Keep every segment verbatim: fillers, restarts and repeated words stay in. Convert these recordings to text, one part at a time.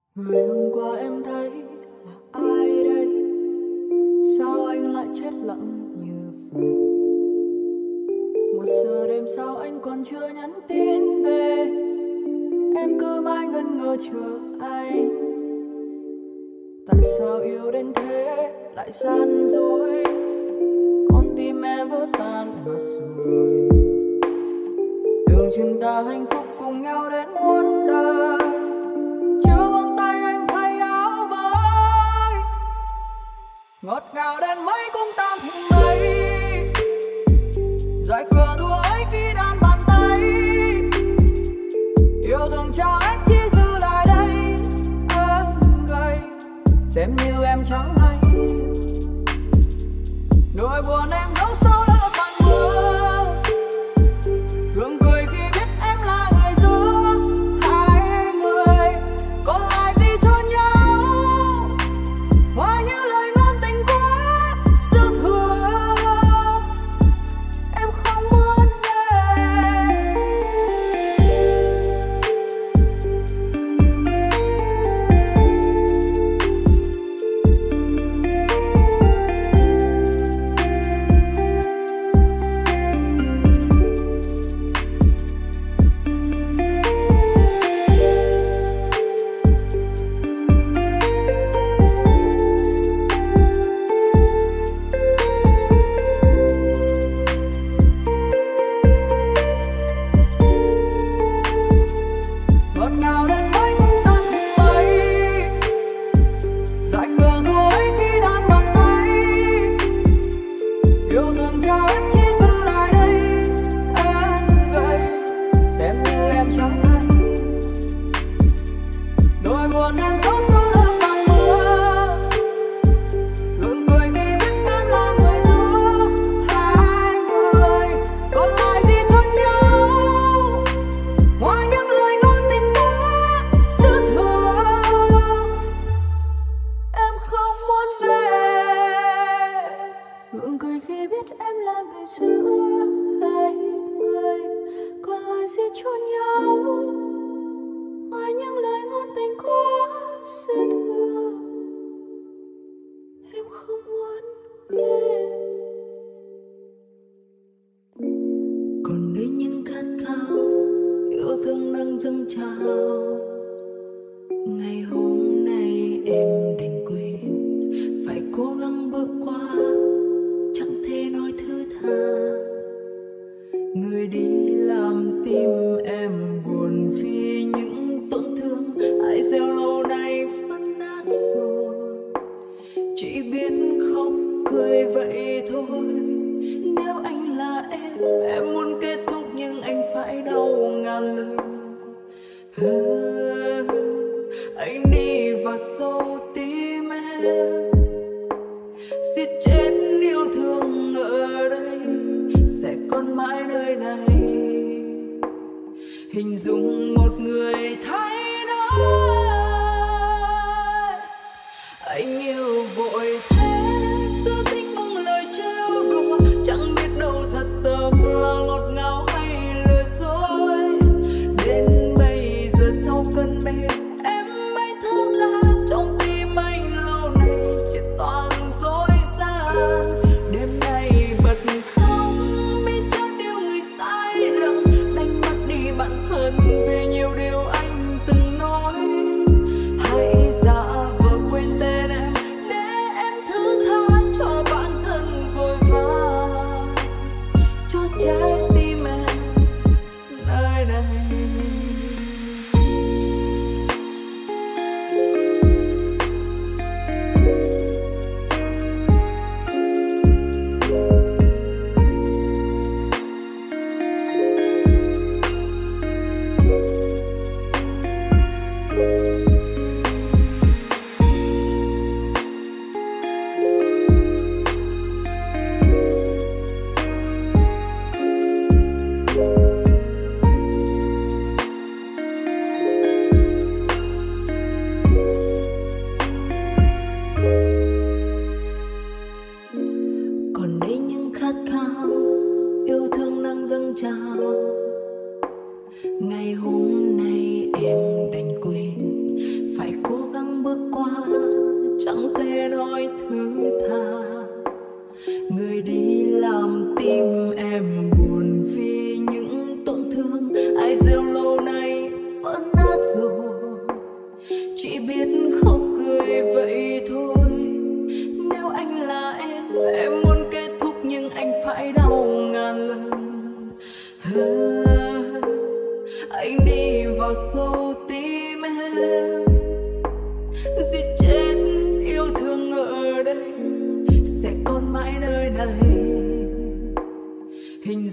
Người hôm qua em thấy là ai đây? Sao anh lại chết lặng như vậy? Một giờ đêm sao anh còn chưa nhắn tin về? Em cứ mãi ngẩn ngơ chờ anh. Tại sao yêu đến thế lại gian dối? Con tim em vỡ tan mất rồi. Tưởng chừng ta hạnh phúc cùng nhau đến muôn đời. Chưa buông tay anh thay áo mới. Ngọt ngào đến mấy cũng tan thành mây. Dại khờ thua ấy khi đan bàn tay. Yêu thương trao hết chỉ giữ lại đây. Em gầy xem như em chẳng hay. Nỗi buồn em giấu sâu lớp màn mưa. Gượng cười khi biết em là người giữa hai người. Còn lại gì cho nhau ngoài những lời ngôn tình quá dư thừa. Em không muốn vì nhiều điều anh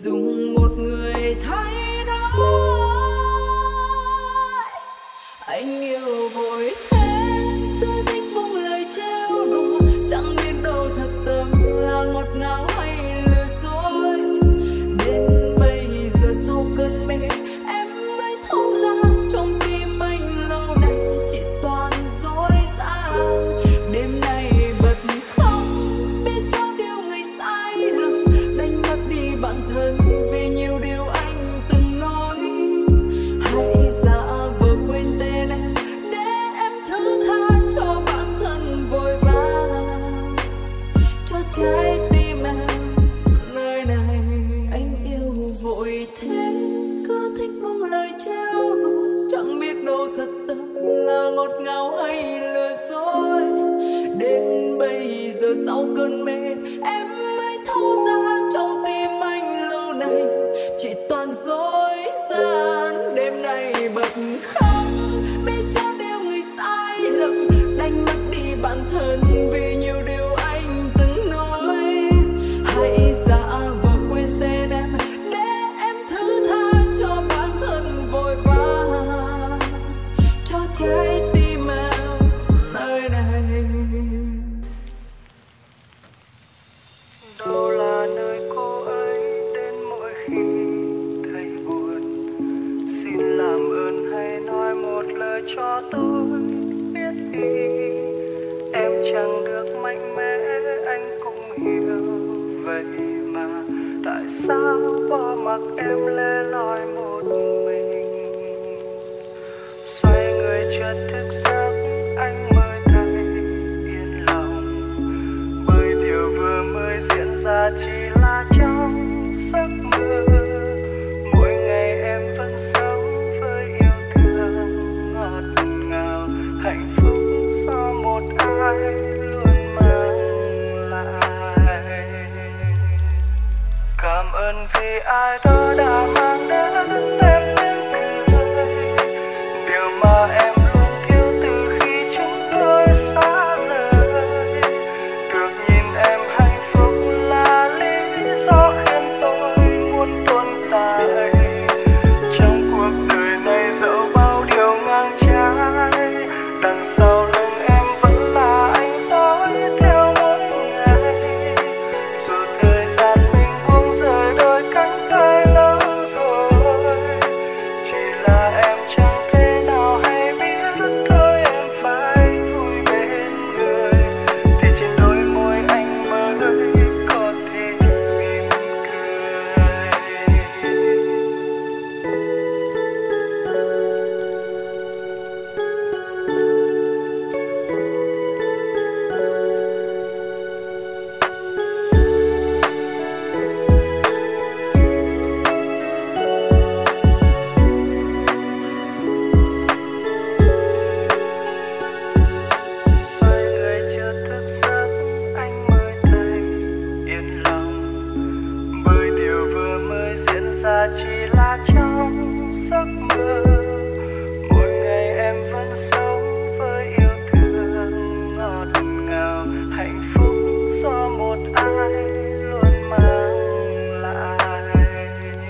dùng một người thay đổi. Anh yêu vội thế, cứ thích buông lời trêu đùa, chẳng biết đâu thật tâm là ngọt ngào hay lừa dối. Đến bây giờ sau cơn mê em mới thấu ra, trong tim anh lâu nay chỉ toàn dối gian. Đêm nay bật khóc biết cho điều người sai lầm, đánh mất đi bản thân vì nhiều điều anh từng nói. Hãy giả vờ quên tên em để em thứ tha cho bản thân vội vã, cho trái tim em nơi này. Anh yêu vội thế, cứ thích buông lời trêu đùa, chẳng biết đâu thật tâm là ngọt ngào hay lừa dối. Đến bây giờ sau cơn mê em mới thấu ra, trong tim anh lâu nay chỉ toàn dối gian. Đêm nay bật khóc biết cho điều người sai lầm, đánh mất đi bản thân vì nhiều điều anh từng nói. Hãy giả vờ quên tên em để em thứ tha cho bản thân vội vã, cho trái tim em nơi này. Đâu là nơi cô ấy đến mỗi khi thấy buồn, xin làm ơn hãy nói một lời cho tôi biết đi. Em chẳng được mạnh mẽ anh cũng hiểu, vậy mà tại sao bỏ mặc em lẻ loi một mình. Xoay người chợt thức giấc anh mới thấy yên lòng, bởi điều vừa mới diễn ra chỉ là trong giấc mơ. Mỗi ngày em vẫn sống với yêu thương ngọt ngào, hạnh phúc do một ai luôn mang lại. Cảm ơn vì ai đó đã mang đến em tiếng cười, điều mà em luôn thiếu từ khi chúng tôi xa rời. Được nhìn em hạnh phúc là lý do khiến tôi muốn tồn tại. Trong cuộc đời này dẫu bao điều ngang trái, đằng sau lưng em vẫn là ánh dõi theo mỗi ngày. Dù thời gian mình buông rời đôi cánh tay lâu rồi, chỉ là em chẳng thể nào hay biết thôi em phải vui bên người. Thì trên đôi môi anh mới có thể mỉm cười. Xoay người chợt thức giấc anh mới thấy yên lòng, bởi điều vừa mới diễn ra chỉ là trong giấc mơ. Mỗi ngày em vẫn sống với yêu thương ngọt ngào, hạnh phúc do một ai luôn mang lại.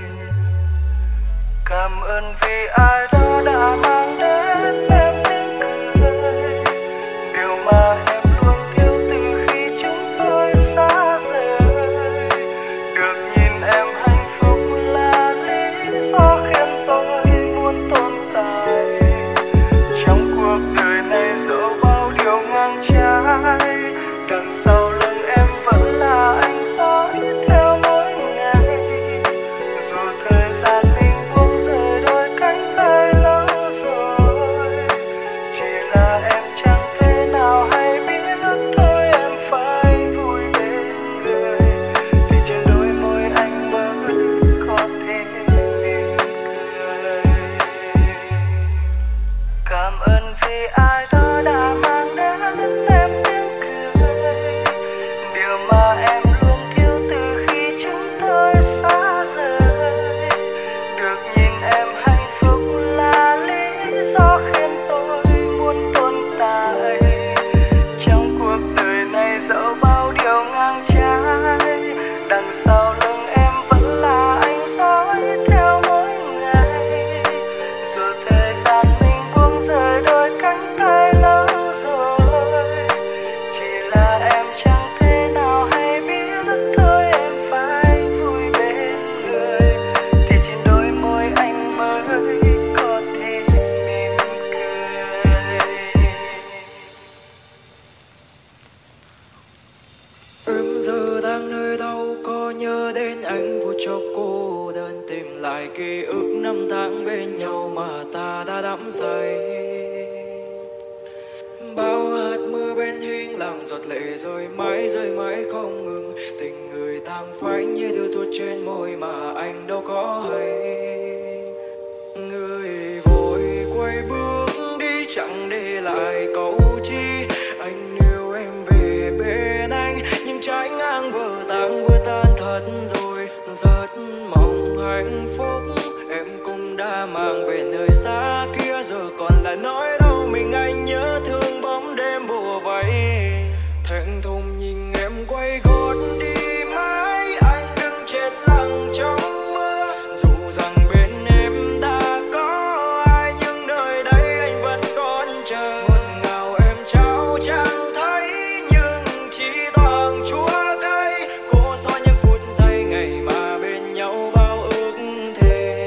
Cảm ơn vì ai đó đã mang đến em tiếng cười, điều mà em luôn thiếu từ khi chúng tôi xa rời. Được nhìn em hạnh phúc là lý do khiến tôi muốn tồn tại. Trong cuộc đời này dẫu bao điều ngang trái, đằng sau lưng em vẫn là ánh dõi theo mỗi ngày. Dù thời gian mình buông rời đôi cánh tay lâu rồi, chỉ là em chẳng thể nào hay biết thôi em phải vui bên người. Thì trên đôi môi anh mới có thể mỉm cười. Cảm ơn vì ai đó đã mang đến em tiếng cười, điều mà em luôn thiếu từ khi chúng tôi xa rời. Được nhìn em hạnh phúc là lý do khiến tôi muốn tồn tại. Trong cuộc đời này dẫu bao điều ngang trái, đằng sau lưng em vẫn là anh dày. Bao hạt mưa bên hiên làm giọt lệ rơi mãi rơi mãi không ngừng. Tình người tang phai như đưa tuốt trên môi mà anh đâu có hay. Người vội quay bước đi chẳng để lại câu chi. Anh yêu em về bên anh nhưng trái ngang vừa tàn vừa tan thật rồi. Rất mong hạnh phúc em cũng đã mang về nơi xa kia, giờ còn lại nói đâu mình anh nhớ thương bóng đêm bùa vây. Thẹn thùng nhìn em quay gót đi mãi, anh đứng chết lặng trong mưa. Dù rằng bên em đã có ai nhưng nơi đây anh vẫn còn chờ. Ngọt ngào em trao chẳng thấy nhưng chỉ toàn chúa cay. Cô so những phút giây ngày mà bên nhau bao ước thề.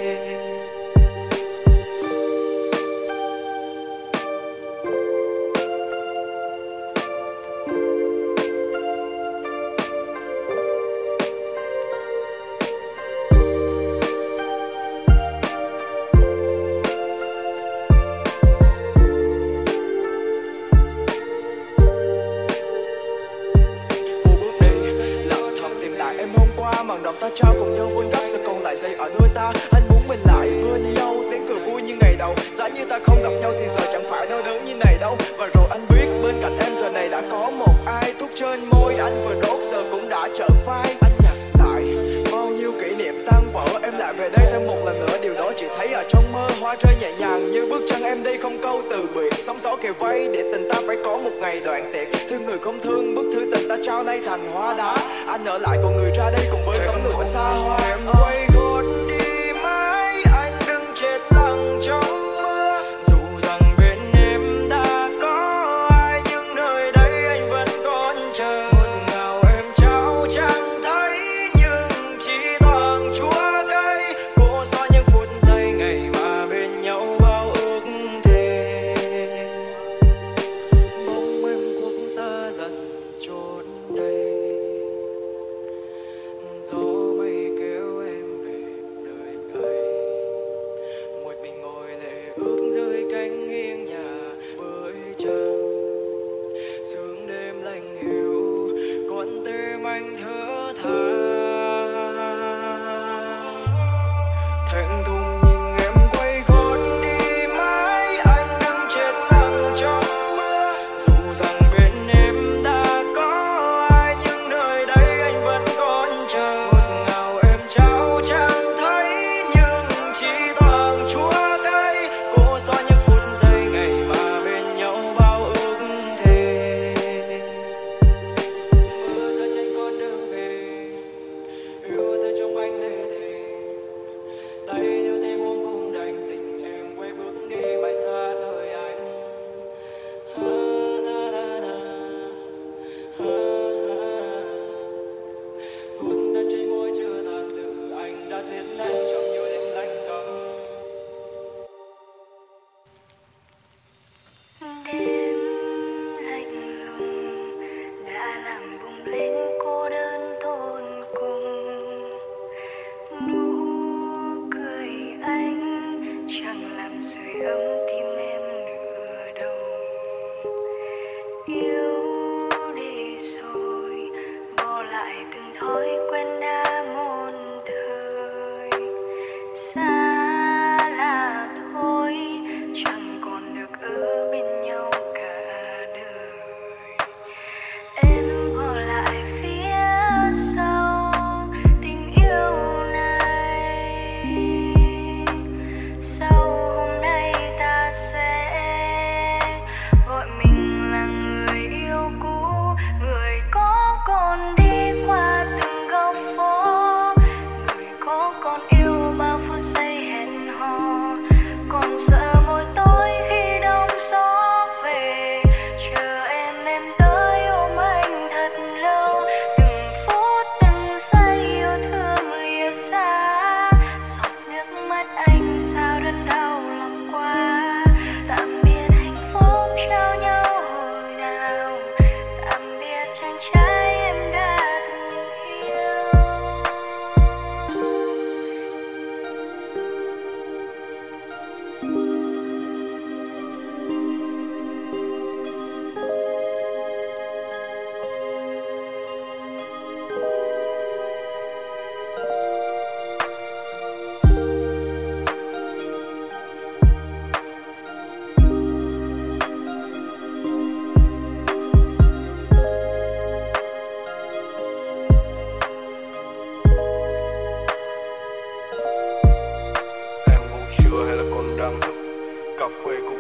Bằng đồng ta trao cùng nhau vun đắp sự còn lại dây ở đôi ta. Anh muốn mình lại bên nhau, tiếng cười vui như ngày đầu. Giá như ta không gặp nhau thì giờ chẳng phải đau đớn như này đâu. Và rồi anh biết bên cạnh em giờ này đã có một ai. Thuốc trên môi anh vừa đốt giờ cũng đã trợn vai. Anh nhặt lại bao nhiêu kỷ niệm tan vỡ. Em lại về đây thêm một lần nữa, điều đó chỉ thấy ở trong mơ. Hoa rơi nhẹ nhàng như bước chân em đi không câu từ biệt. Sóng gió kề vây để tình ta phải có một ngày đoạn tiệt. Thương người không thương bức thư tình ta trao nay thành hoa đá. Anh ở lại còn người ra đây cùng với cánh lụa xa hoa. Em quay gót đi mãi, anh đứng chết lặng trong mưa. Dù rằng bên em đã có ai nhưng nơi đây anh vẫn còn chờ. Ngọt ngào em trao chẳng thấy nhưng chỉ toàn chúa cay. Cô so những phút giây ngày mà bên nhau bao ước thề. Bóng em khuất xa dần chốn đây. Gió mây kéo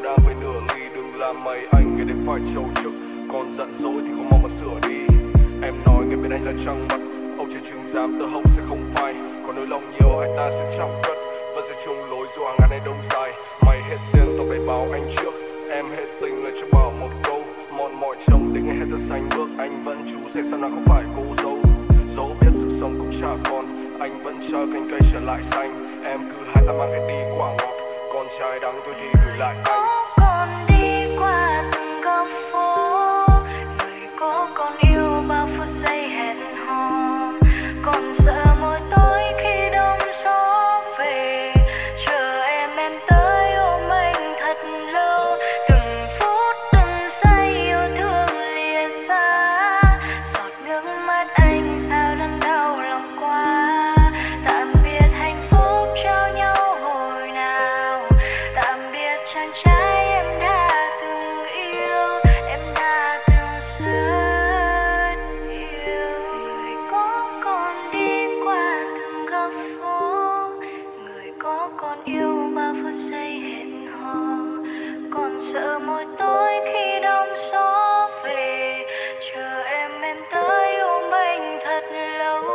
đang về nửa nghi, đừng làm mày anh nghe đến phải trầu trực. Còn giận dỗi thì không mong mà sửa đi. Em nói nghe bên anh là trăng mật, âu trời chừng giam tơ hậu sẽ không phai. Còn nỗi lòng nhiều hai ta sẽ chẳng cất, vẫn sẽ chung lối dù hàng ngàn này đông dài. Mày hết tiền tao phải báo anh trước, em hết tình là cho bảo một câu. Mòn mỏi trông đến ngày hết giờ xanh bước, anh vẫn chú sẽ sao nào không phải cô dâu. Dẫu biết sự sống cũng chả còn, anh vẫn chờ cành cây trở lại xanh. Em cứ hai ta mang cái đi quả ngọt, còn trái đắng tôi thì gửi lại anh. Con đi qua từng góc phố, người có con yêu bao phút giây hẹn hò. Còn sợ mỗi tối khi đông gió về, chờ em em tới ôm anh thật lâu. Từng phút từng giây yêu thương lìa xa, giọt nước mắt anh sao đớn đau lòng quá. Tạm biệt hạnh phúc trao nhau hồi nào, tạm biệt chàng trai em đã từng yêu, em đã từng rất yêu. Người có con đi qua từng góc phố, người có con yêu bao phút giây hẹn hò. Còn sợ mỗi tối khi đông gió về, chờ em em tới ôm anh thật lâu.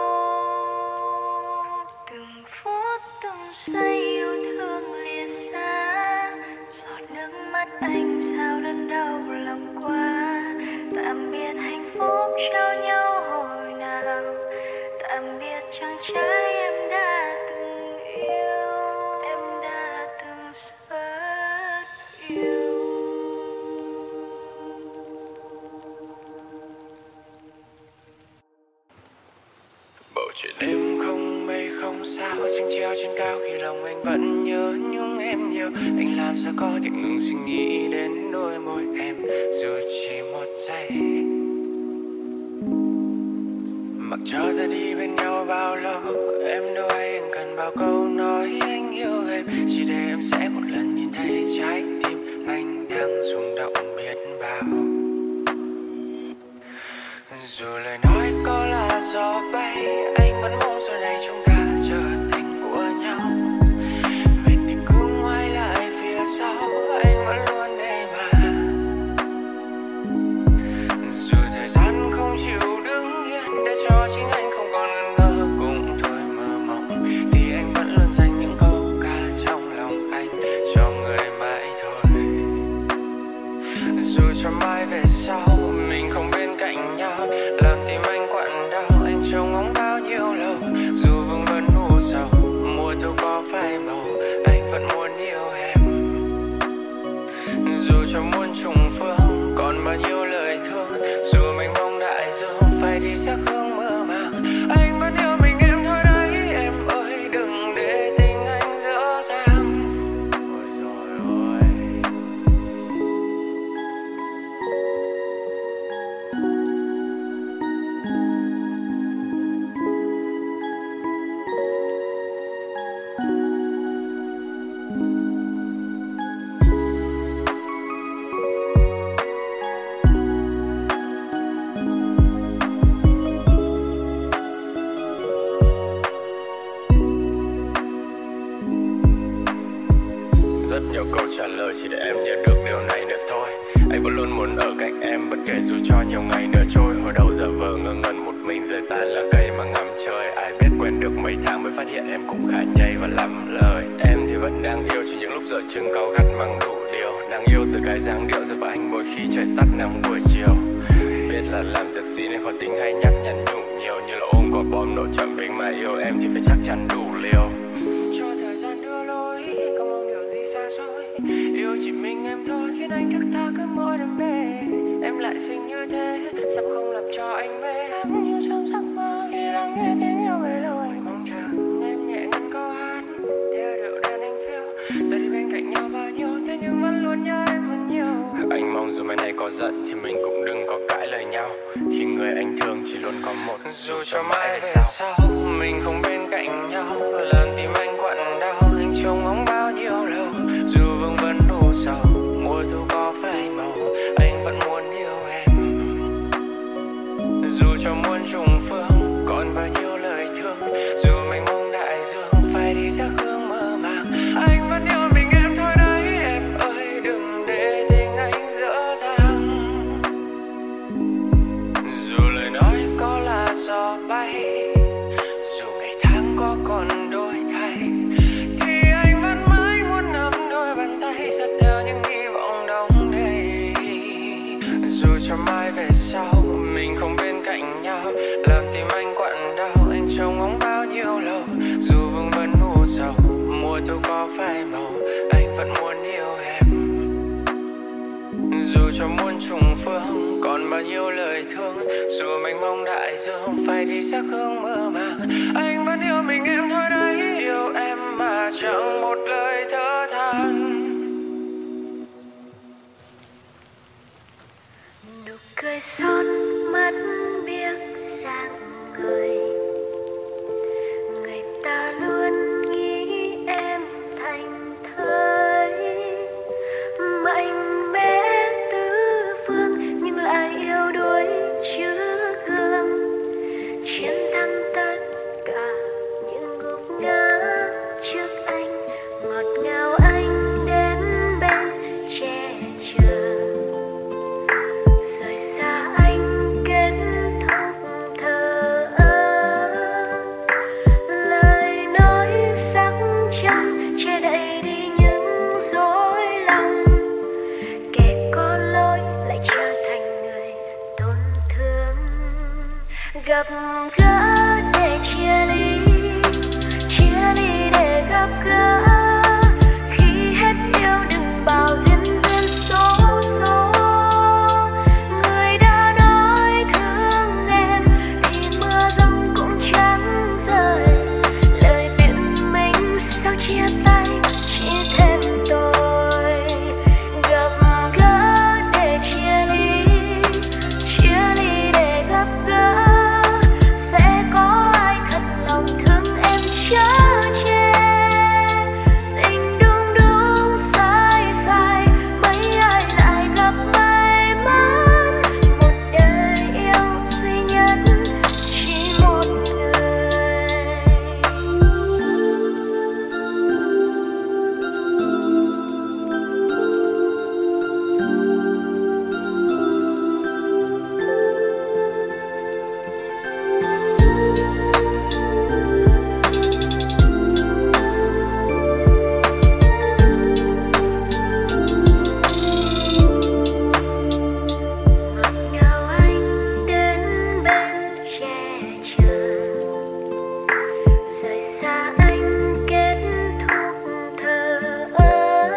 Từng phút từng giây yêu thương lìa xa, giọt nước mắt anh sao đớn đau lòng quá. Tạm biệt hạnh phúc trao nhau hồi nào, tạm biệt chàng trai em đã từng yêu, em đã từng rất yêu. Bầu trời đêm không mây không sao, trăng treo trên cao khi lòng anh vẫn nhớ nhung em nhiều. Anh làm sao có thể ngừng suy nghĩ đến đôi môi em dù chỉ một giây. Mặc cho ta đi bên nhau bao lâu, em đâu hay anh cần bao câu nói anh yêu em. Chỉ để em sẽ một lần nhìn thấy trái tim anh đang rung động biết bao. Dù lời nói có là gió bay, anh vẫn mong sau này chúng ta trở thành của nhau. Vậy thì cứ ngoái lại phía sau, anh vẫn luôn đây mà. Dù thời gian không chịu đứng yên để cho chính anh không còn ngẩn ngơ cùng thôi mơ mộng, thì anh vẫn luôn dành những câu ca trong lòng anh cho người mãi thôi. Dù cho mai về sau mình không bên cạnh nhau, làm tim anh quặn đau, anh trông ngóng bao nhiêu lâu. Dù vương vấn u sầu, mùa thu có phai màu, anh vẫn muốn yêu em. Dù cho muôn trùng phương, còn bao nhiêu lời thương, dù mình mong đại dương phải đi xa hướng mơ màng, anh vẫn yêu mình em thôi đấy. Em ơi đừng để tình anh dở dang. Ôi rồi ôi. Rất nhiều câu trả lời chỉ để em nhớ được điều này nữa thôi. Anh vẫn luôn muốn ở cạnh em bất kể dù cho nhiều ngày nữa trôi. Hồi đầu giờ vờ ngơ ngẩn một mình rời tan là cây mà ngắm chơi. Ai biết quen được mấy tháng mới phát hiện em cũng khá nhây và lắm lời. Em thì vẫn đang yêu chỉ những lúc giờ chừng cáu gắt mang đủ điều. Đang yêu từ cái dáng điệu giờ và anh mỗi khi trời tắt nắng buổi chiều. Biết là làm dược sĩ nên khó tính hay nhắc nhắn nhủ nhiều, như là ôm quả bom nổ chậm bình mà yêu em thì phải chắc chắn đủ liều. Cho thời gian đưa lối, không mong điều gì xa xôi. Yêu chỉ mình em thôi khiến anh thức tha cứ mỗi đêm mê. Em lại xinh như thế, sao không làm cho anh mê. Em như trong giấc mơ khi lắng nghe tiếng yêu về lâu. Anh mong chờ em nhẹ ngân câu hát theo điệu đàn anh phiêu. Ta đi bên cạnh nhau bao nhiêu, thế nhưng vẫn luôn nhớ em hơn nhiều. Anh mong dù mai này có giận thì mình cũng đừng có cãi lời nhau. Khi người anh thương chỉ luôn có một. Dù cho mai về sau mình không bên cạnh nhau, làm tim anh quặn đau, anh trông ngóng bao nhiêu lâu. Dù vương vấn u sầu, mùa thu có phai màu, anh vẫn muốn yêu em. Dù cho muôn trùng phương, còn bao nhiêu lời thương, dù mình mong đại dương phải đi xa hướng mơ màng, anh vẫn yêu mình em thôi đấy. Em ơi đừng nhiều lời thương. Dù mênh mông đại dương phải đi xa hướng mơ màng, anh vẫn yêu mình em thôi đấy. Yêu em mà chẳng một lời thở than. Nụ cười son mắt biếc sáng người, người ta luôn nghĩ em thành thơi mạnh mẽ tứ phương, nhưng lại yếu đuối chứa gương, chiến thắng tất cả những gục ngã trước anh. Ngọt ngào anh đến bên che chở, rời xa anh kết thúc thờ ơ. Lời nói sắc trắng che đậy đi những dối lòng, kẻ có lỗi lại trở thành người tổn thương. Gặp gỡ để chia ly, chia ly để gặp gỡ. Khi hết yêu đừng bao duyên duyên số số. Người đã nói thương em thì mưa giông cũng chẳng rơi. Lời biện minh sao chia tay chỉ thêm tôi. Gặp gỡ để chia ly, chia ly để gặp gỡ. Sẽ có ai thật lòng thương em chở che. Tình đúng đúng sai sai, mấy ai lại gặp may mắn. Một đời yêu duy nhất chỉ một người. Ngọt ngào anh đến bên che chở, rời xa anh kết thúc thờ ơ.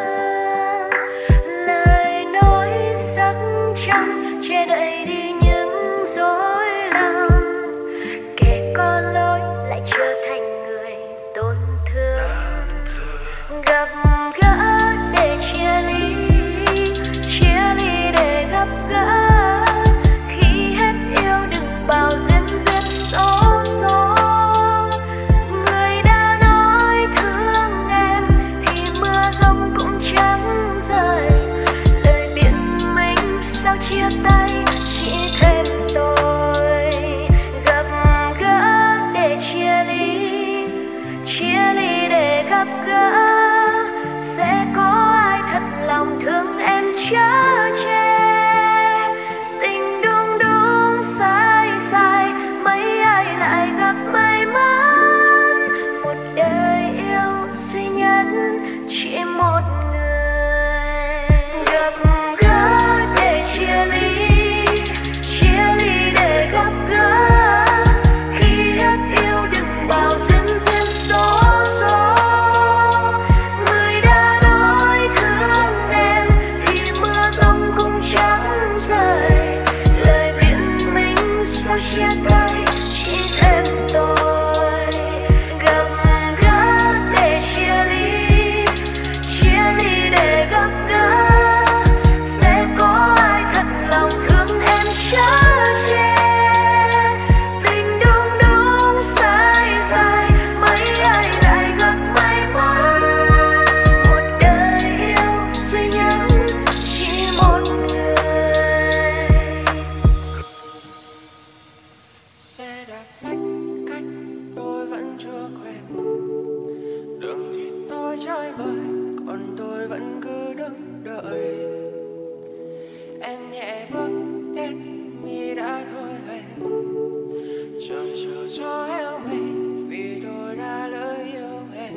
Lời nói sắc trắng che đậy đi những dối lòng, kẻ có lỗi lại trở thành người tổn thương. Gặp gỡ để chia ly, chia ly để gặp gỡ. Khi hết yêu đừng bao duyên duyên số số. Người đã nói thương em thì mưa giông cũng chẳng rơi. Lời biện minh sao chia tay chỉ thêm tôi. Gặp gỡ để chia ly, chia ly để gặp gỡ. Sẽ có ai thật lòng thương em chở che. Tình đúng đúng sai sai, mấy ai lại gặp may mắn. Một đời yêu duy nhất chỉ một người. Gặp gỡ để chia ly, chia ly để gặp gỡ. Khi hết yêu đừng bao duyên duyên số số. Người đã nói thương em thì mưa giông cũng chẳng rơi. Lời biện minh sao chia tay chỉ thêm tôi. Gặp gỡ để chia ly, chia ly để gặp gỡ. Sẽ có ai thật lòng thương em chở che. Tình đúng đúng sai sai, mấy ai lại gặp may mắn. Một đời yêu duy nhất chỉ một người. Xe đạp lách cách tôi vẫn chưa quen. Đường thì tôi chơi vơi, còn tôi vẫn cứ đứng đợi. Em nhẹ bước đến mi đã thôi hẹn. Chờ chờ cho em mây vì tôi đã lỡ yêu em.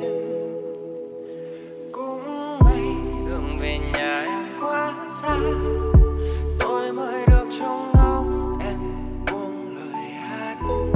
Cũng may đường về nhà em quá xa, tôi mới được trông ngóng em buông lời hát.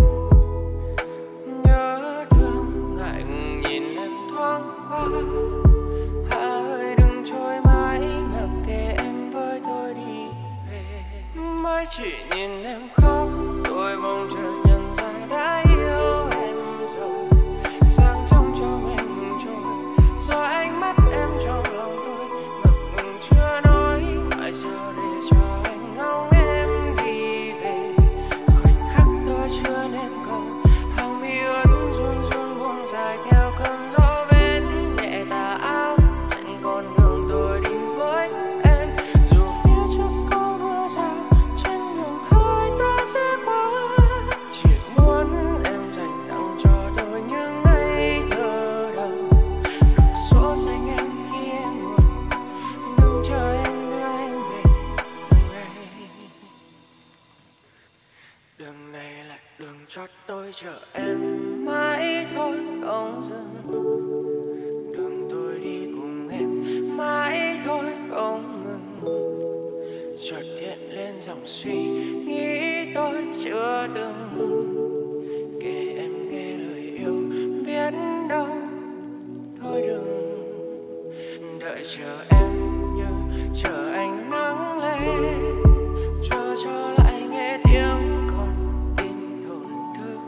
Nhớ thương ngại ngùng nhìn em thoáng qua. Hà ơi đừng trôi mãi, mặc kệ em với tôi đi về. Mới chỉ nhìn em khóc, tôi bỗng chợt nhận ra đã yêu em rồi. Sáng trong cho mình trôi, do ánh mắt em trong lòng tôi ngập ngừng chưa nói. Tại sao để cho anh ngóng em đi về, khoảnh khắc tôi chưa nên cầu. Hàng mi ướt run run buông dài theo cơn gió bên nhẹ tà áo trên con đường tôi đi với em. Dù phía trước có mưa rào, trên đường hai ta sẽ qua. Chỉ muốn em dành tặng cho tôi những ngây thơ đầu, đừng số xanh em khi em buồn, đừng chờ em đưa em về đường này. Đường này là đường cho tôi chờ em mãi thôi không dừng. Đường tôi đi cùng em mãi thôi không ngừng. Chợt hiện lên dòng suy nghĩ tôi chưa từng kể em nghe lời yêu, biết đâu thôi đừng. Đợi chờ em như chờ ánh nắng lên, chờ cho lại nghe tiếng con tim thổn thức.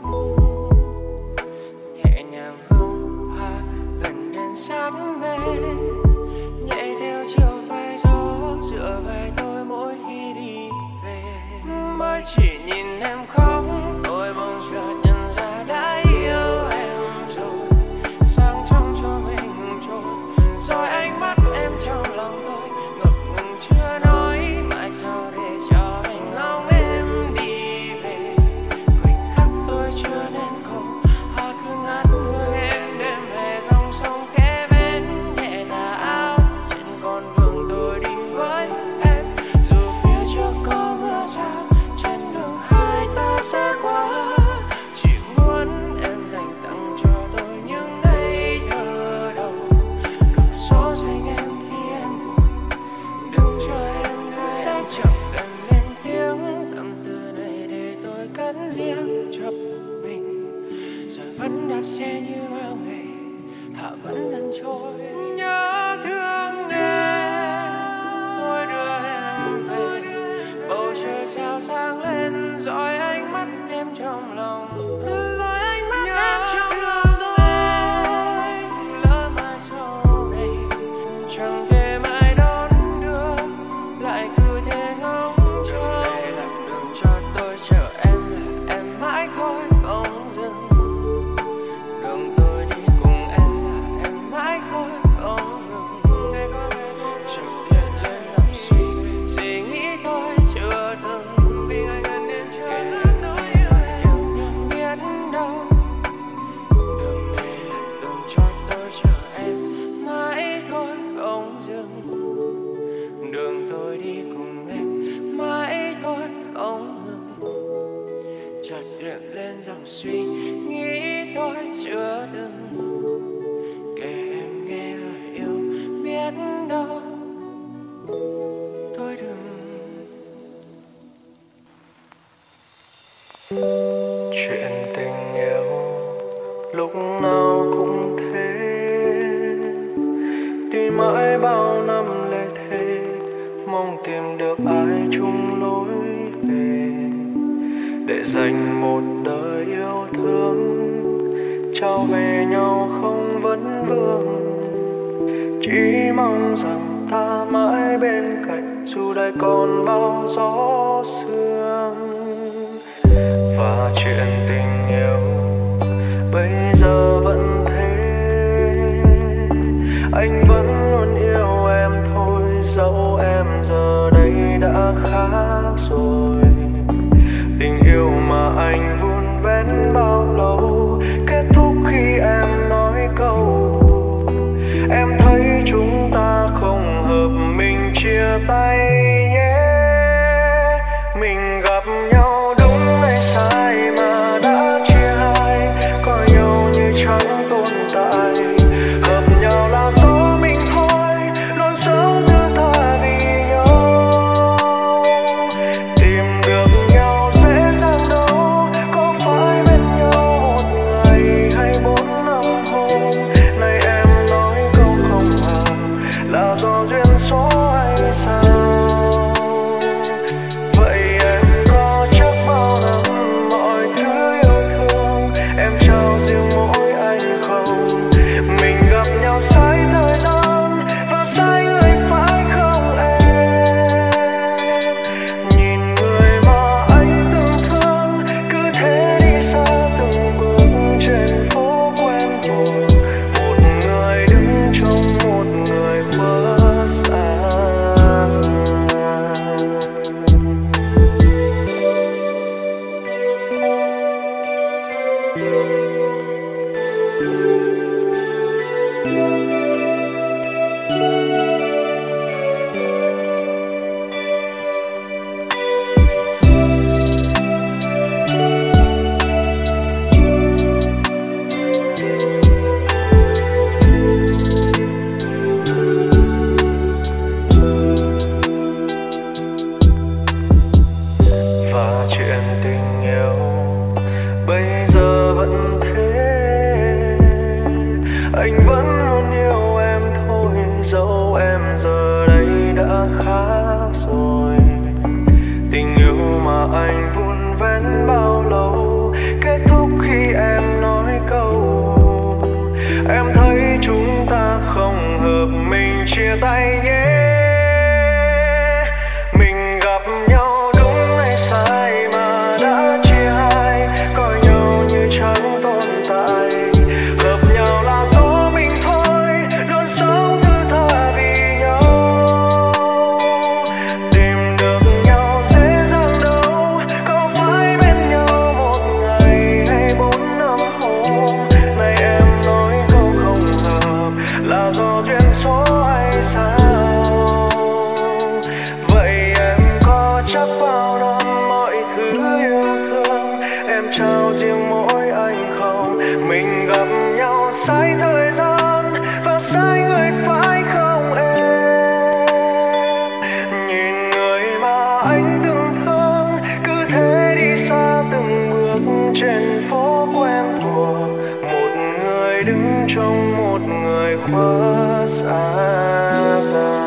Nhẹ nhàng hương hoa gần đến sáng về, nhẹ theo chiều vai gió dựa vai tôi mỗi khi đi về. Mới chỉ nhìn em khóc, tôi bỗng chợt nhận ra đã yêu em rồi. Sáng trong cho mình trôi, rồi ánh mắt em trong lòng tôi ngập ngừng chưa nói. Mãi sao để cho anh ngóng em đi về, khoảnh khắc tôi chưa nên cầu. Hoa cứ ngát hương em đêm về dòng sông khẽ bên nhẹ tà áo trên con đường tôi đi với em. Dù phía trước có mưa rào, trên đường hai ta sẽ qua. Chỉ muốn em dành tặng cho tôi những ngây thơ đầu, được số xanh em khi em buồn, đừng cho em đưa sẽ chẳng cần lên tiếng. Tâm tư này để tôi cất riêng cho mình, rồi vẫn đạp xe như bao ngày, hạ vẫn dần trôi. Nhớ thương em, tôi đưa em về. Bầu trời sao sáng lên, dõi ánh mắt em trong lòng, dõi ánh mắt em trong lòng tôi. Lỡ mai sau này chẳng thể mãi đón đưa, lại cứ thế ngóng trông. Đây là đường cho tôi chờ em, là em mãi thôi không dừng. Đường tôi đi cùng em, là em mãi thôi không ngừng. Chợt hiện lên dòng suy suy nghĩ tôi chưa từng, vì ngày gần đến chưa lớn nỗi yêu em, biết đâu. Đường này là đường cho tôi chờ em mãi thôi không dừng. Đường tôi đi cùng em mãi thôi không ngừng. Chợt hiện lên dòng suy nghĩ tôi chưa từng kể em nghe lời yêu, biết đâu thôi đừng. Chuyện tình yêu lúc nào cũng thế, đi mãi bao năm lê thế, mong tìm được ai chung lối về, để dành một đời yêu thương, trao về nhau không vấn vương. Chỉ mong rằng ta mãi bên cạnh, dù đây còn bao gió sương. Và chuyện tình yêu bây giờ vẫn thế, anh vẫn luôn yêu em thôi, dẫu em giờ đây đã khác rồi. Tình yêu mà anh vun vén bao lâu, kết thúc khi em nói câu em thấy chúng ta không hợp, mình chia tay nhé. Mình gặp nhau đúng hay sai mà đã chia hai, coi nhau như chẳng tồn tại. Hợp nhau là do mình thôi, luôn sống thứ tha vì nhau. Tìm được nhau dễ dàng đâu, có phải bên nhau một ngày hay bốn năm hôm. Này em nói câu không ngờ là do duyên số hay sao? quá xa vời.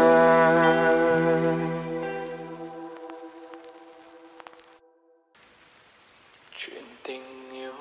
Chuyện tình yêu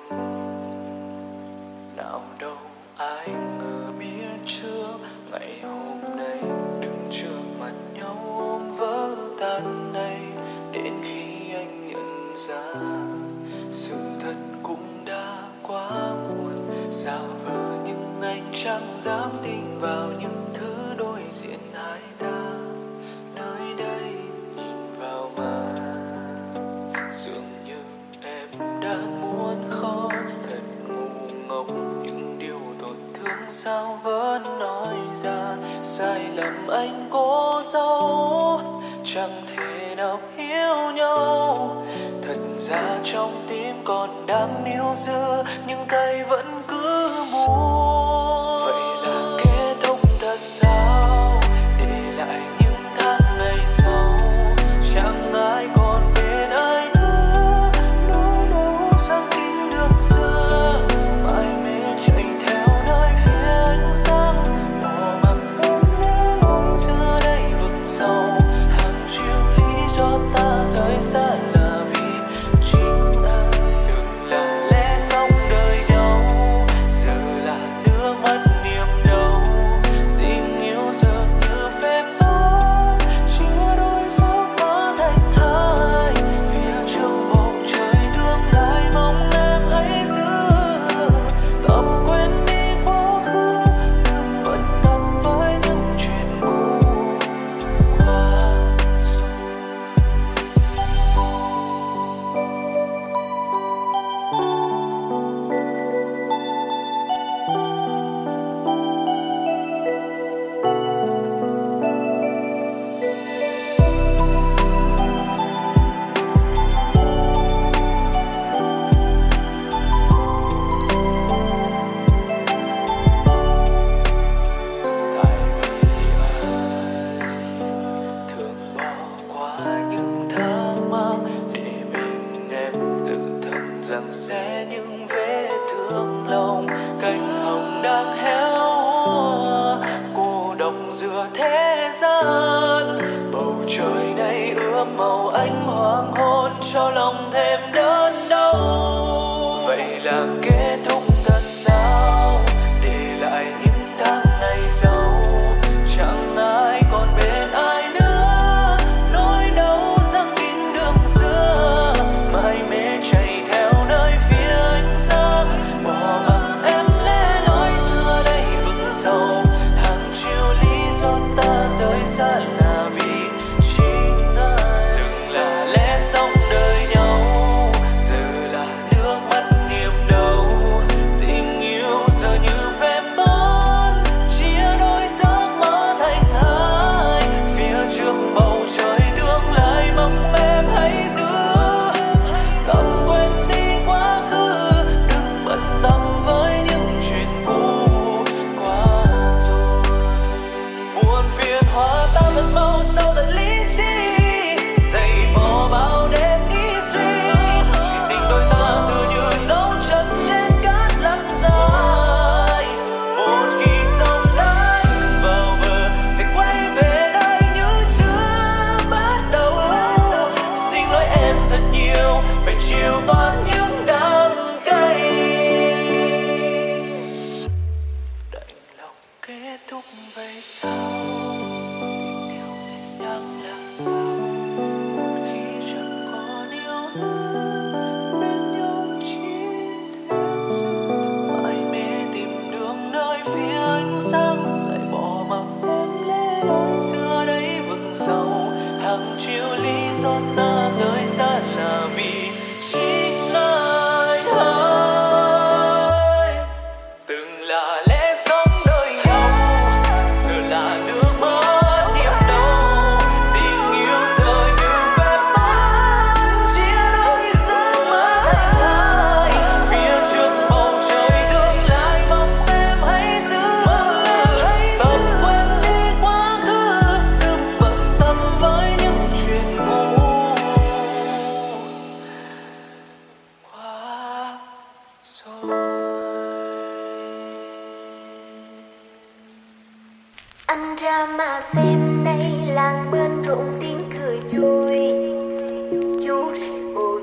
nào đâu ai ngờ biết trước ngày hôm nay đứng trước mặt nhau ôm vỡ tan này, đến khi anh nhận ra sự thật cũng đã quá muộn. Xa vời nhưng anh chẳng dám tin vào những thứ đối diện hai ta. Nơi đây nhìn vào mà dường như em đã muốn khó, thật ngu ngốc những điều tổn thương sao vẫn nói ra. Sai lầm anh cố giấu, chẳng thể nào hiểu nhau. Thật ra trong tim còn đang níu giữ, nhưng tay vẫn cứ buông. Vậy là kết thúc thật sao, để lại những tháng ngày sau chẳng ai còn bên ai nữa. Nỗi đau sang kính đường xưa mãi mê chạy theo nơi phía ánh sáng, bỏ mặc em lẻ loi giữa đây vực sâu. Hàng triệu lý do ta rời xa là vì chính ai. Từng là lẽ sống đời nhau, giờ là nước mắt niềm đau. Tình yêu giờ như phép tắc, chia đôi giấc mơ thành hai. Phía trước bầu trời tương lai mong em hãy giữ. Tạm quên đi quá khứ, đừng bận tâm với những chuyện cũ qua rồi. Tại vì ai thường bỏ qua những tháng mang, để mình em tự thân rằng sẽ những vết thương lòng. Cánh hồng đang héo úa, cô độc giữa thế gian. Bầu trời này ươm màu ánh hoàng hôn cho lòng thêm đớn đau. Vậy là kết thúc thật sao, để lại những tháng ngày sau chẳng ai còn bên ai nữa. Nỗi đau giăng kín đường xưa mãi mê chạy theo nơi phía ánh sáng, bỏ mặc em lẻ loi giữa đây vực sâu. Hàng triệu lý do ta rời xa là vì chính ai. Từng là lẽ sống đời nhau, giờ là nước mắt niềm đau. Tình yêu giờ như phép tắc, chia đôi giấc mơ thành hai. Phía trước bầu trời tương lai mong em hãy giữ. Tạm quên đi quá khứ, đừng bận tâm với những chuyện cũ qua rồi. Buồn phiền hóa tan thật mau sau tận lý trí, dày vò bao đêm nghĩ suy. Chuyện tình đôi ta tựa như dấu chân trên cát lăn dài. Một khi sóng đánh vào bờ sẽ quay về nơi như chưa bắt đầu. Xin lỗi em thật nhiều, phải chịu toán những đắng cay. Đành lòng kết thúc vậy sao, tình yêu nên đang là bao. Một khi chẳng còn yêu nữa, bên nhau chỉ thêm dần. Mãi mê tìm đường nơi phía ánh sáng, lại bỏ mặc em lẻ loi giữa đây vực sâu. Hàng triệu lý do ta rời xa là vì chính ai thôi. Từng là lẽ sống đời nhau, giờ là nước mắt niềm đau. Tình yêu giờ như phép tắc, chia đôi giấc mơ thành hai. Phía trước bầu trời tương lai mong em hãy giữ. Tạm quên đi quá khứ, đừng bận tâm với những chuyện cũ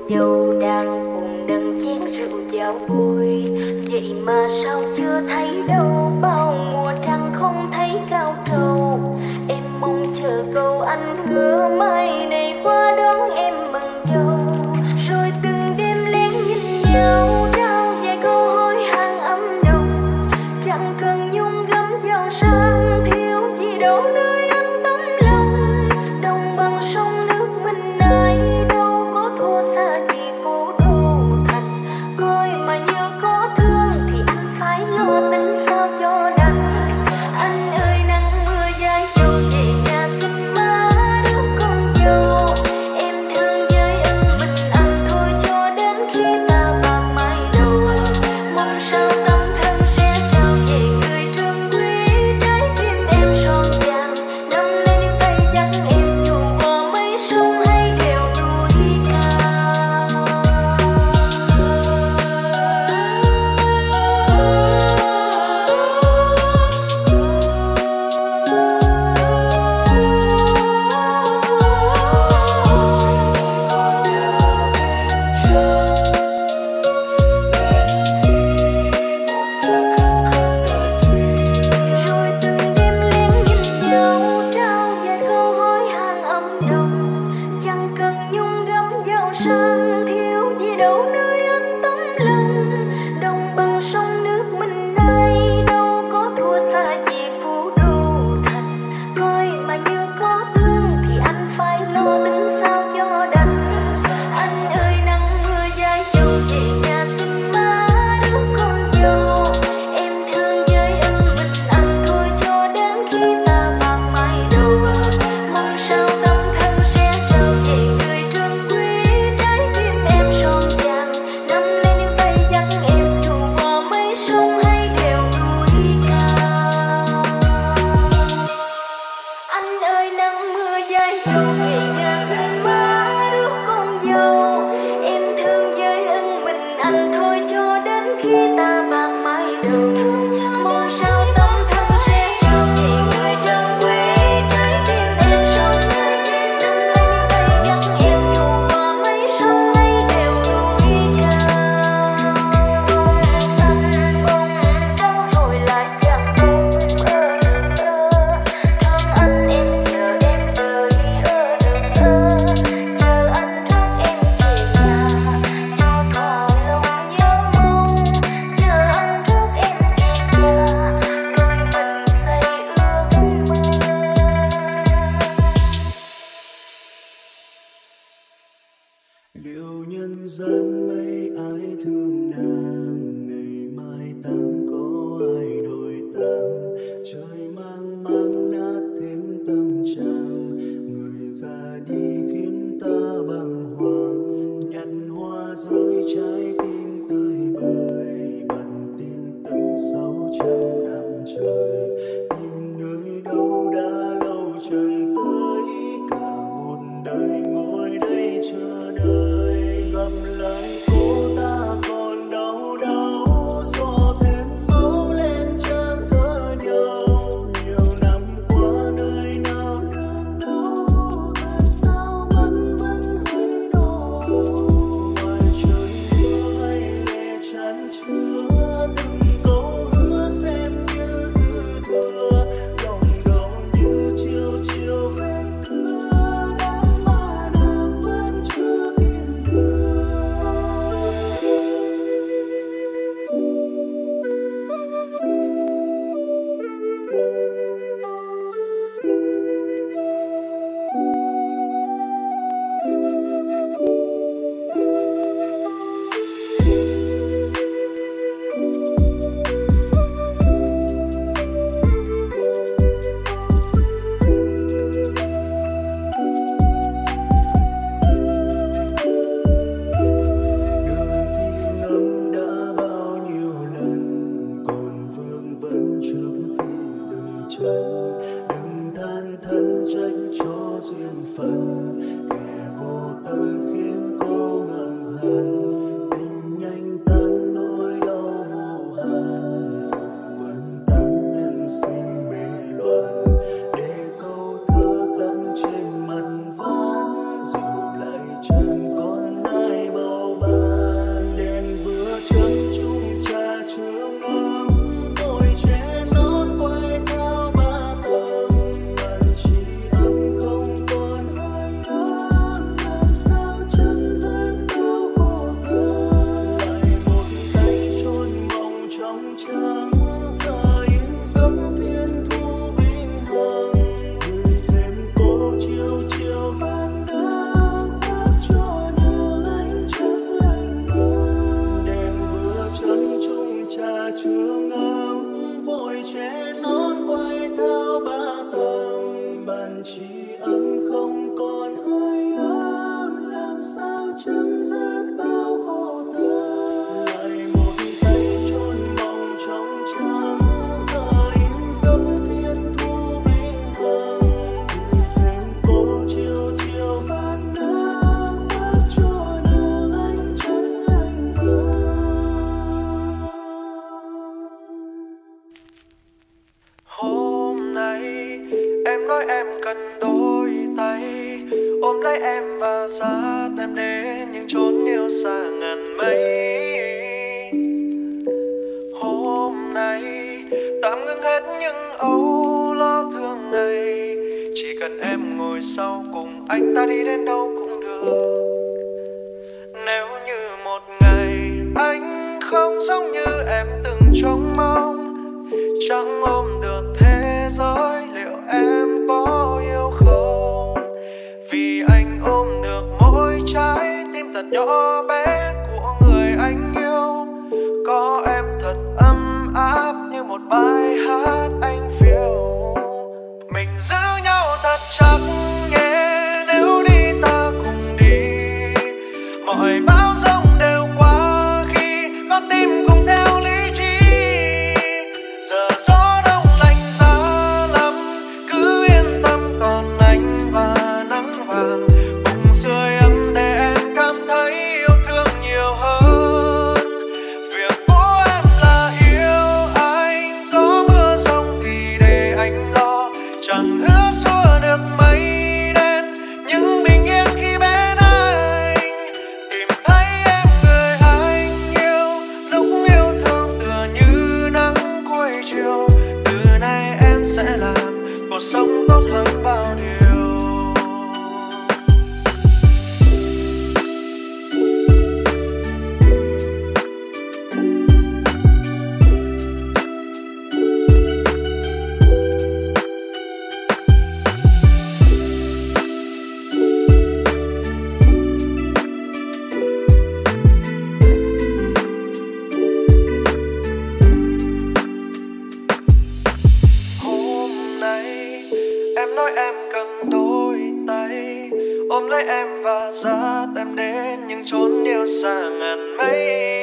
dâu đang cùng nâng chén rượu vào bùi. Vậy mà sao chưa thấy đâu, bao mùa trăng không thấy cao trầu. Em mong chờ câu anh hứa mai này qua đón em mừng dâu. Rồi từng đêm lén nhìn nhau trao vài câu hối hang ấm nồng. Chẳng cần nhung gấm giàu sang thiếu gì đâu nơi anh tấm lòng. Đồng bằng sông nước mình ai đâu có thua xa gì phố đô thành. Coi mà như có thương thì anh phải lo tính sao cho đành. Anh ơi nắng mưa dài dâu về nhà xin má đứa con dâu. Em thương với ân mình anh thôi cho đến khi ta bạc mái đầu. Mong sao tâm thân sẽ trao về người trân quý trái tim em son vàng. Nắm lấy níu tay dắt em dù qua mấy sông hay đèo núi cao. Rồi từng đêm lén nhìn nhau trao vài câu hối hang ấm nồng. Chẳng cần nhung gấm giàu sang thiếu gì đâu nơi anh tấm lòng. Đồng bằng sông nước mình đây đâu có thua xa gì phố đô thành. Coi mà như có thương thì anh phải lo tính sao cho đành. Anh ơi nắng mưa dài dâu về nhà xin má đứa con dâu. Em thương với ân mình anh thôi cho đến khi ta bạc mái đầu. Mong sao tâm thân sẽ trao về người trân quý trái tim em son vàng. Nắm lấy níu tay dắt em dù qua mấy sông hay đèo núi cao. Anh ơi nắng mưa dài dâu về nhà xin má đứa con dâu. Em thương với ân mình anh thôi cho đến khi ta bạc mái đầu. Mong sao tâm thân sẽ trao về người trân quý trái tim em son vàng. Nắm lấy níu tay dắt em dù qua mấy sông hay đèo núi cao. Xanh bông trắng rồi lại chẳng không ơ đừng ơ. Thương anh em chờ em tới ơ đừng ơ. Chờ anh rước em về nhà cho thỏa lòng nhớ mong. Chờ anh rước em về nhà đôi mình say ước mơ. Liệu nhân gian mấy ai thương nàng, ngày mai tang có ai đổi tang. Trời mang mang nát thêm tâm trạng, người ra đi khiến ta bàng hoàng. Nhặt hoa rơi trái tim tươi bời, bận tin tận sáu trăm năm trời. Tìm nơi đâu đã lâu chẳng tới, cả một đời ngồi đây chờ đợi. Gặp lại cô ta còn đau đau, gió thêm máu lên trán thở nhau. Nhiều năm qua nơi nào đang đâu, tại sao vẫn vẫn hơi đổ. Ngoài trời mưa hay lệ chán chứa, từng câu hứa xem như dư thừa. Lòng đau như chiều chiều ven cửa, đám mà nàng vẫn chưa tìm được. Đường thì ngấm đã bao nhiêu lần, còn vương vấn trước khi dừng chân. Đừng than thân trách cho duyên phận, kẻ vô tâm khiến cô ngậm hận. Tình nhanh tan nỗi đau vô hạn, phù vân tan nhân sinh mê loạn. Để câu thơ khắc trên mặt ván, dù lại chẳng còn ai bao ôm lấy em và dắt em đến những chốn yêu xa ngàn mây. Hôm nay tạm ngưng hết những âu lo thường ngày, chỉ cần em ngồi sau cùng anh ta đi đến đâu cũng được. Nếu như một ngày anh không giống như em từng trông mong, chẳng ôm được thế giới, liệu em có yêu không? Vì anh ôm được mỗi trái tim thật nhỏ bé của người anh yêu. Có em thật ấm áp như một bài hát anh phiêu. Mình giữ nhau thật chặt nhé, nếu đi ta cùng đi. Mọi bão giông đều qua khi con tim cùng theo lý trí. Giờ gió đông lạnh giá lắm, cứ yên tâm còn anh và nắng vàng cùng sưởi ấm để em cảm thấy yêu thương nhiều hơn. Việc của em là yêu anh, có mưa giông thì để anh lo, chẳng hứa xua được mây đen nhưng bình yên khi bên anh. Tìm thấy em người anh yêu, lúc yêu thương tựa như nắng cuối chiều. Từ nay em sẽ làm cuộc sống tốt hơn bao điều. Hôm nay em nói em cần đôi tay, ôm lấy em và dắt em đến những chốn yêu xa ngàn mây.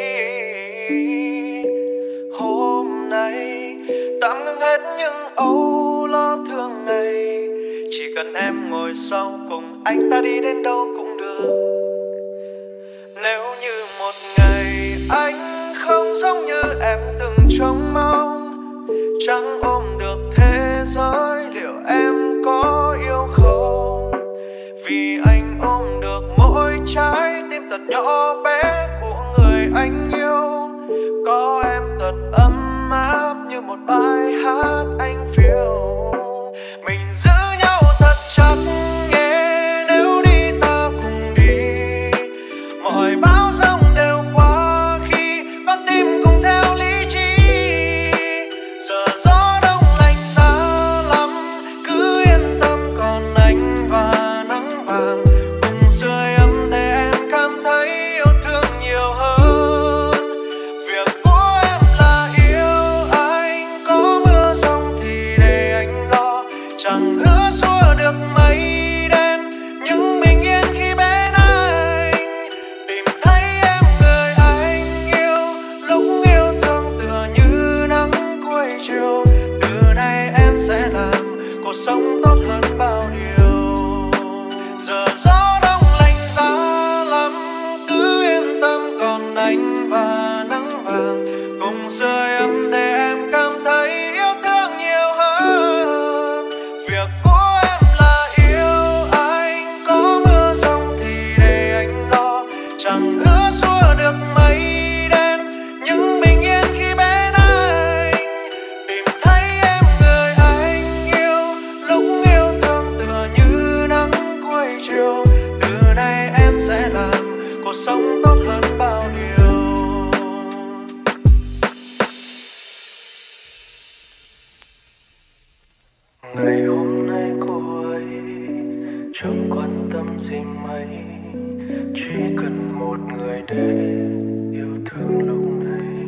Hôm nay tạm ngưng hết những âu lo thường ngày, chỉ cần em ngồi sau cùng anh ta đi đến đâu cũng được. Nếu như một ngày anh không giống như em từng trông mong, chẳng ôm được thế giới, liệu em có yêu không? Vì anh ôm được mỗi trái tim thật nhỏ bé của người anh yêu. Có em thật ấm áp như một bài hát anh phiêu. Mình giữ nhau thật chặt nhé, nếu đi ta cùng đi. Mọi bão giông đều qua khi con tim cùng theo lý trí. Giờ gió đông lạnh giá lắm, cứ yên tâm còn anh và nắng vàng cùng sưởi ấm để em cảm thấy yêu thương nhiều hơn. Việc của em là yêu anh, có mưa giông thì để anh lo, chẳng hứa xua được mây đen nhưng bình yên khi bên anh. Tìm thấy em người anh yêu, lúc yêu thương tựa như nắng cuối chiều. Từ nay em sẽ làm cuộc sống tốt hơn bao điều. Giờ gió đông lạnh giá lắm, cứ yên tâm còn anh và nắng vàng cùng sưởi ấm để em cảm thấy yêu thương nhiều hơn. Việc của em là yêu anh, có mưa giông thì để anh lo, chẳng hứa xua được mây đen nhưng bình yên khi bên anh. Tìm thấy em người anh yêu, lúc yêu thương tựa như nắng cuối chiều. Từ nay em sẽ làm cuộc sống tốt hơn bao điều. Ngày hôm nay cô ấy chẳng quan tâm gì mấy, chỉ cần một người để yêu thương lúc này.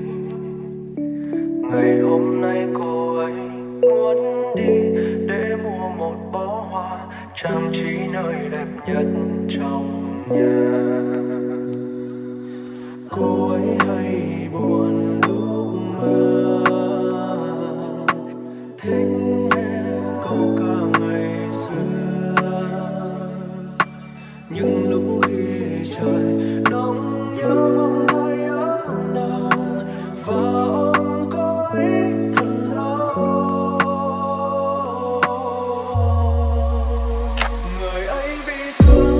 Ngày hôm nay cô ấy muốn đi để mua một bó hoa, trang trí nơi đẹp nhất trong nhà. Cô ấy hay buồn lúc mưa, thích nghe câu ca ngày xưa. Nhưng lúc khi trời nóng nhớ vòng tay ấm nồng và ôm cô ấy thật lâu. Người ấy vì thương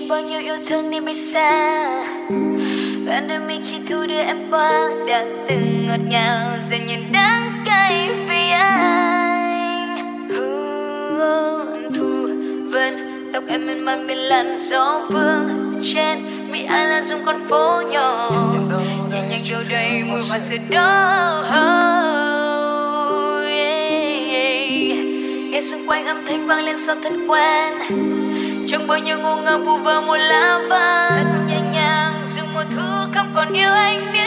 chung bao nhiêu yêu thương nên bay xa. Bạn đôi mình khi thu đưa em qua đã từng ngọt ngào, giờ nhìn đắng cay vì anh. Thu vân tóc em mềm mại bên làn gió vương trên mi ai là giống con phố nhỏ, nhẹ nhàng đâu đây mùi hoa sữa đó. Nghe xung quanh âm thanh vang lên sao thân quen, trong bao nhiêu ngô ngơ vu vơ một lá vàng nhẹ nhàng, dù mùa thu không còn yêu anh nữa.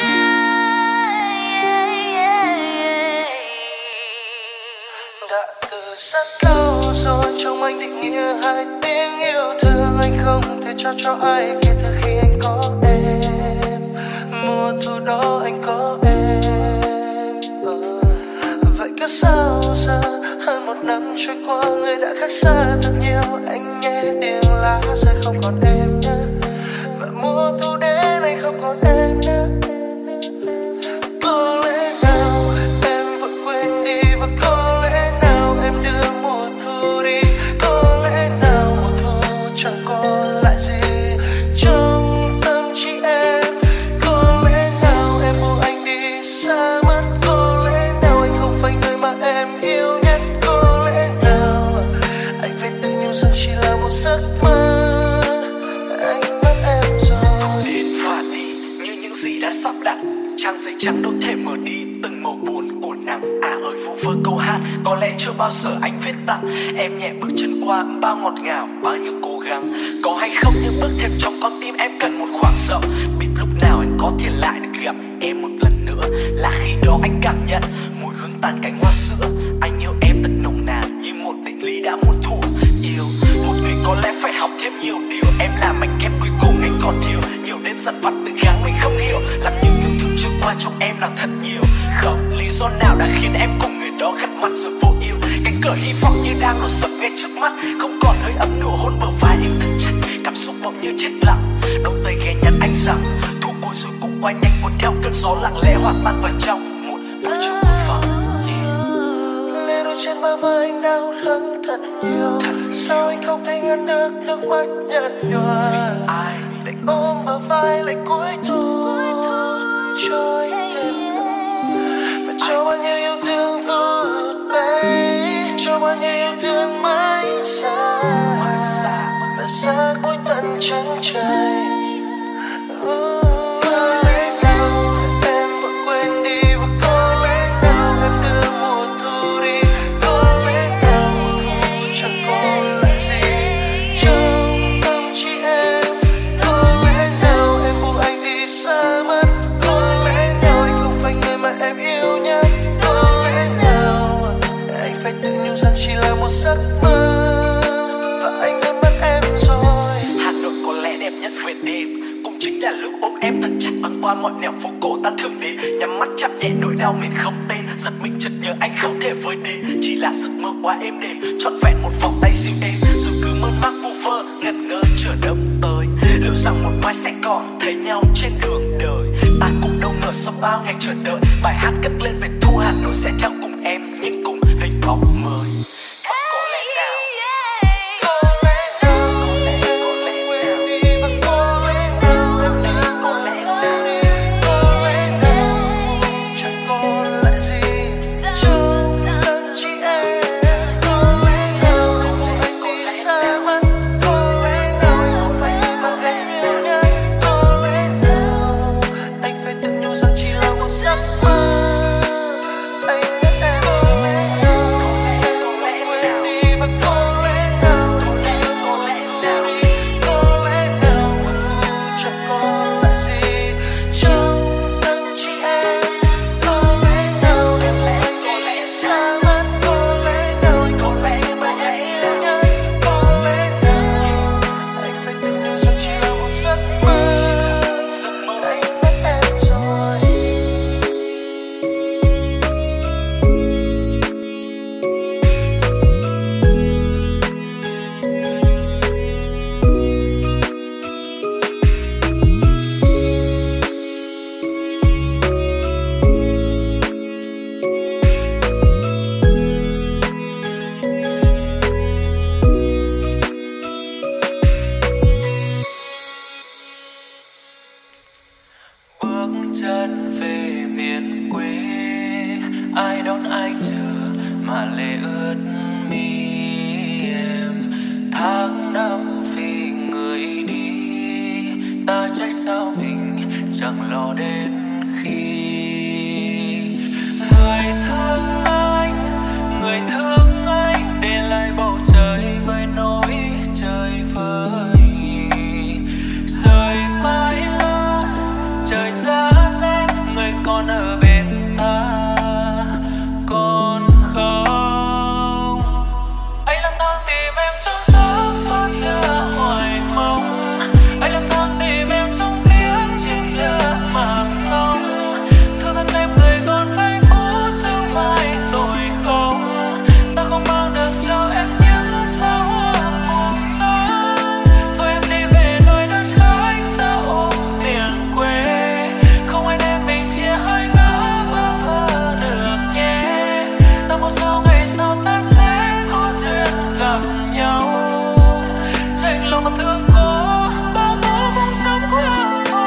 Đã từ rất lâu rồi trong anh định nghĩa hai tiếng yêu thương anh không thể trao cho ai kể từ khi anh có em. Mùa thu đó anh có em, ờ. Vậy cứ sao giờ hơn một năm trôi qua người đã khác xa thật nhiều. Anh nghe tiếng lá rơi không còn em nữa, và mùa thu đến anh không còn em nữa. Có lẽ nào em vội quên đi, và có lẽ nào em đưa mùa thu đi. Có lẽ nào mùa thu chẳng còn lại gì trong tâm trí em. Có lẽ nào em buông anh đi xa mất. Có lẽ nào anh không phải người mà em yêu nhất. Có lẽ nào anh phải tự nhủ rằng chỉ là một giấc mơ. Anh mất em rồi. Đến và đi như những gì đã sắp đặt, trang giấy trắng đâu thể mở đi từng màu buồn của nắng. À ơi vu vơ câu hát có lẽ chưa bao giờ anh viết tặng em, nhẹ bước chân qua bao ngọt ngào bao nhiêu cố gắng. Có hay không những bước thêm trong con tim em cần một khoảng rộng, biết lúc nào anh có thể lại được gặp em một lần nữa. Là khi đó anh cảm nhận mùi hương tàn cánh hoa sữa. Anh yêu em thật nồng nàn như một định lý đã muôn thuở. Yêu một người có lẽ phải học thêm nhiều điều, em là mảnh ghép cuối cùng anh còn thiếu. Nhiều đêm dằn vặt tự gắng mình không hiểu, làm những yêu thương chưa qua trong em là thật nhiều. Không lý do nào đã khiến em cùng người đó gặp mặt rồi vô yêu. Cánh cửa hy vọng như đang đổ sập ngay trước mắt, không còn hơi ấm nụ hôn bờ vai em thật chặt. Cảm xúc bỗng như chết lặng, đôi tay ghé nhắn anh rằng thu cuối rồi cũng qua nhanh, cuốn theo cơn gió lặng lẽ hòa tan vào trong một buổi chiều vô vọng. Lê đôi trên bờ vai anh đau thương thật nhiều, sao anh không thể ngăn được nước mắt nhạt nhòa. Để ôm bờ vai lại cuối thu cho anh thêm ngậm, và cho bao nhiêu yêu thương vụt bay, cho bao nhiêu yêu thương mãi xa và xa cuối tận chân trời. Có lẽ nào em vội quên đi, và có lẽ nào em đưa mùa thu đi. Có lẽ nào mùa thu chẳng còn lại gì trong tâm trí em. Có lẽ nào em buông anh đi xa mất. Có lẽ nào anh không phải người mà em yêu nhất. Có lẽ nào anh phải tự nhủ rằng chỉ là một giấc mơ, và anh đã mất em rồi. Hà Nội có lẽ đẹp nhất về đêm, cũng chính là lúc ôm em thật chặt băng qua mọi nẻo phố cổ ta thường đi. Nhắm mắt chạm nhẹ nỗi đau mình không tên, giật mình chợt nhớ anh không thể với đi. Chỉ là giấc mơ quá êm đềm, trọn vẹn một vòng tay dịu êm, dù cứ mơ màng vu vơ ngẩn ngơ chờ đông tới. Liệu rằng một mai sẽ còn thấy nhau trên đường đời, ta cũng đâu ngờ sau bao ngày chờ đợi bài hát cất lên về thu Hà Nội sẽ theo cùng em nhưng cùng hình bóng mới. Có lẽ nào giấc mơ, anh biết em rồi. vậy đi, ta trách sao mình chẳng lo đến khi người thương anh, người thương anh để lại bầu trời với nỗi trời vơi. Rời mãi lá trời giá rét, người còn ở bên ta còn không. Anh lang thang tìm em trong giấc mơ xưa hoài mong, anh lang thang tìm em trong tiếng chim lửa mà ngóng. Thương thân em người còn vây phố sương vai tội không, ta không mang được cho em những sao hoa cuộc sống. Thôi em đi về nơi đất khách ta ôm miền quê, không ai đem mình chia hai ngã bơ vơ được nhé. Ta một sao ngày sau ta sẽ có duyên gặp nhau, tranh lòng mà thương có bao tố cũng sống qua thôi.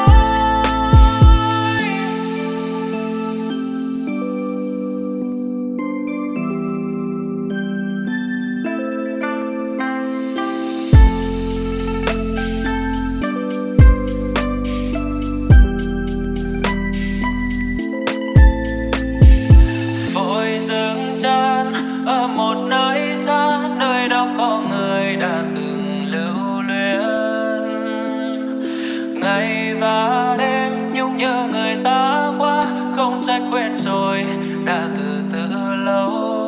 Vội dừng chân ở một nơi xa, nơi đó có người đã từng lưu luyến. Ngày và đêm nhung nhớ người ta quá, không trách quên rồi đã từ từ lâu.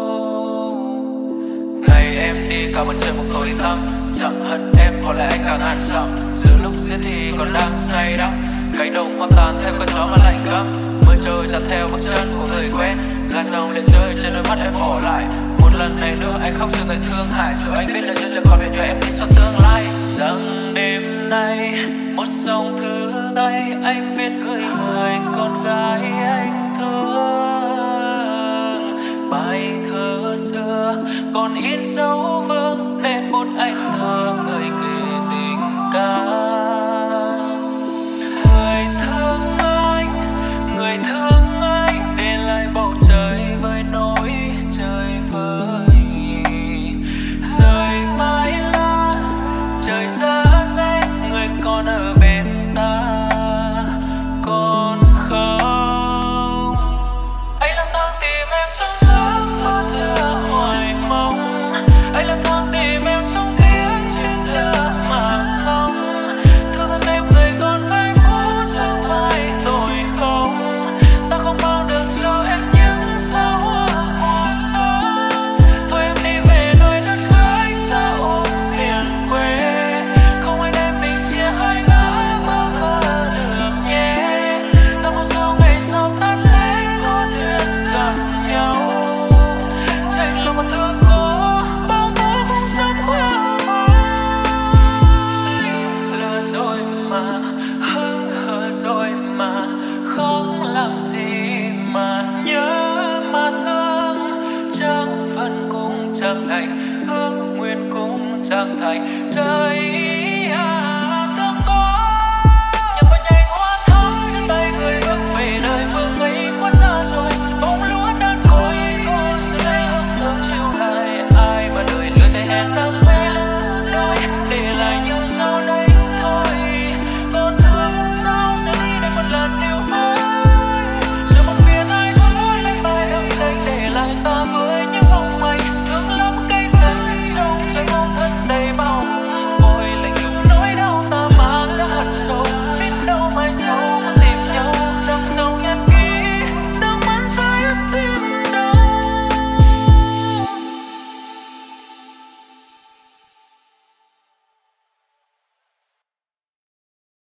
Ngày em đi cao bên trên một tối tăm, chẳng hận em có lẽ anh càng hằn dặm. Giữa lúc giết thì còn đang say đắm, cánh đồng hoang tàn theo cơn gió mà lạnh căm. Mưa trôi dạt theo bước chân của người quen, gạt dòng lệ rơi trên đôi mắt em bỏ lại. Một lần này nữa anh khóc cho người thương hại, dù anh biết là chưa chẳng còn biết về em đi cho tương lai. Rằng đêm nay một dòng thư tay anh viết gửi người con gái anh thương. Bài thơ xưa còn in dấu vương lên bút anh thơ người kể tình ca. Người thương anh, người thương anh để lại bầu trời với nỗi trời vơi. Rời mãi lá trời giá rét, người còn ở bên ta còn không. Anh lang thang tìm em trong giấc mơ xưa hoài mong, anh lang thang tìm em trong tiếng chim lửa mà ngóng. Thương thân em người còn vây phố sương vai tội không, ta không mang được cho em những sao hoa cuộc sống. Thôi em đi về nơi đất khách ta ôm miền quê, không ai đem mình chia hai ngã bơ vơ được nhé. Ta một sao ngày sau ta sẽ có duyên gặp nhau, tranh lòng mà thương có bao tố cũng sống qua thôi. Lừa rồi mà hững hờ rồi mà không làm gì mà nhớ mà thương. Chẳng phận cũng chẳng thành, ước nguyện cũng chẳng thành. Trời